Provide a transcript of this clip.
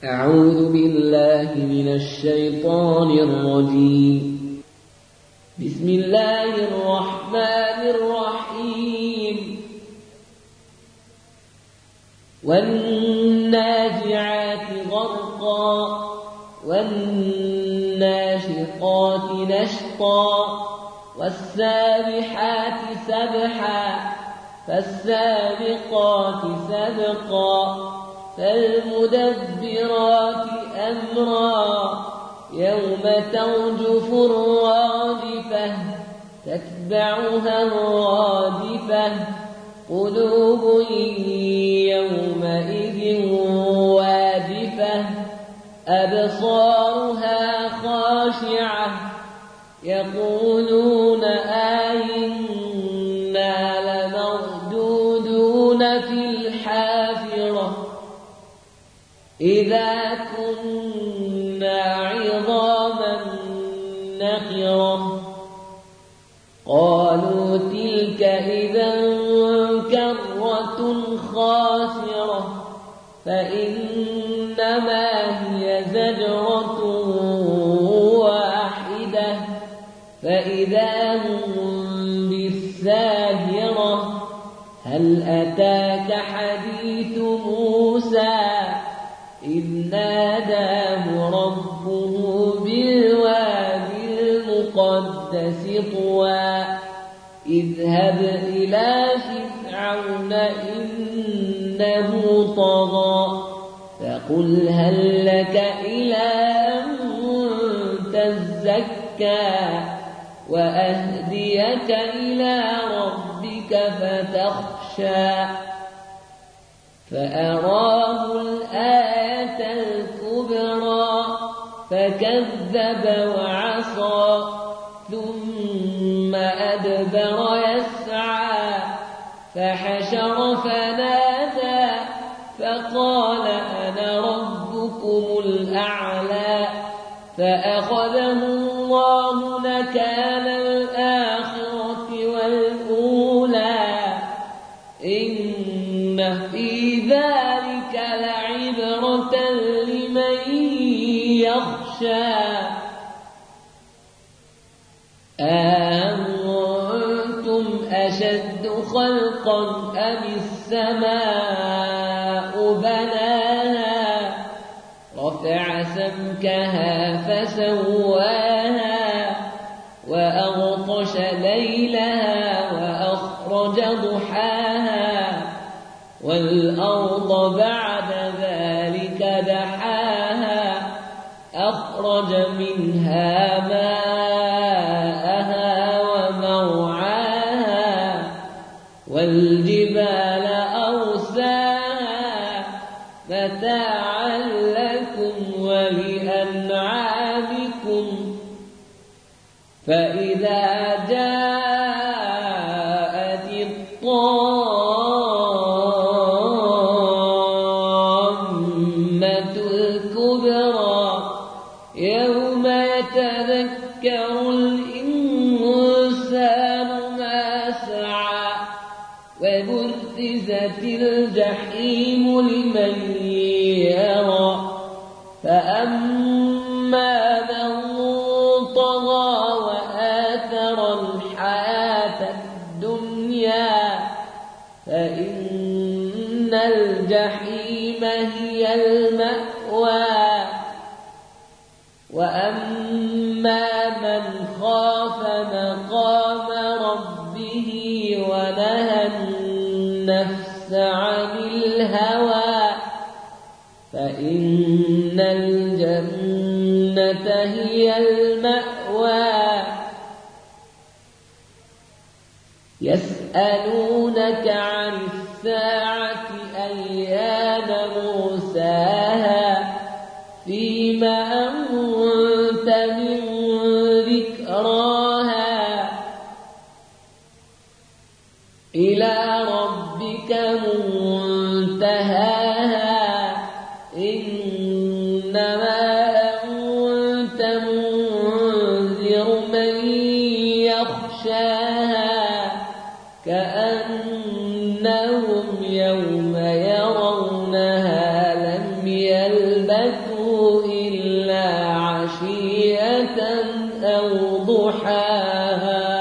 أعوذ بالله من الشيطان الرجيم. بسم الله الرحمن الرحيم. والنازعات غرقا والناشطات نشطا والسابحات سبحا فالسابقات سبقا فالمدبرات أمرا يوم ترجف الرادفة تتبعها الرادفة قلوب يومئذ واجفة أبصارها خاشعة يقولون أئنا لمردودون في الحافرة إذا كنا عظاما نخرة قالوا تلك إذا كرة خاسرة فإنما هي زجرة واحدة فإذا هم بالساهرة هل أتاك حديث موسى إذ ناداه ربه بالوادي المقدس طوى اذهب إلى فرعون إنه طغى فقل هل لك إلى أن تزكى وأهديك إلى ربك فتخشى فأراه الآية الكبرى فكذب وعصى ثم أدبر يسعى فحشر فنادى فقال أنا ربكم الأعلى فأخذه الله نكال الآخرة والأولى إن في ذلك لعبرة لمن يخشى أأنتم أشد خلقا أم السماء بناها رفع سمكها فسواها وأغطش ليلها وأخرج ضحاها والأرض بعد ذلك دحاها أخرج منها ماءها ومرعاها والجبال أرساها متاعا لكم ولأنعامكم فإذا جاءت الطامة الكبرى يوم يتذكر الإنسان ما سعى وبرزت الجحيم لمن يرى فأما من طغى وآثر الحياة الدنيا فإن الجحيم هي المأوى وأما من خاف مقام ربه ونهى النفس عن الهوى فإن الجنة هي المأوى يسألونك عن الساعة أيان مرساها فيما أنت من ذكراها إلى ربك منتهاها إنما أنت منذر من يخشاها كأنهم يوم يرونها لم يلبثوا عشية أو ضحاها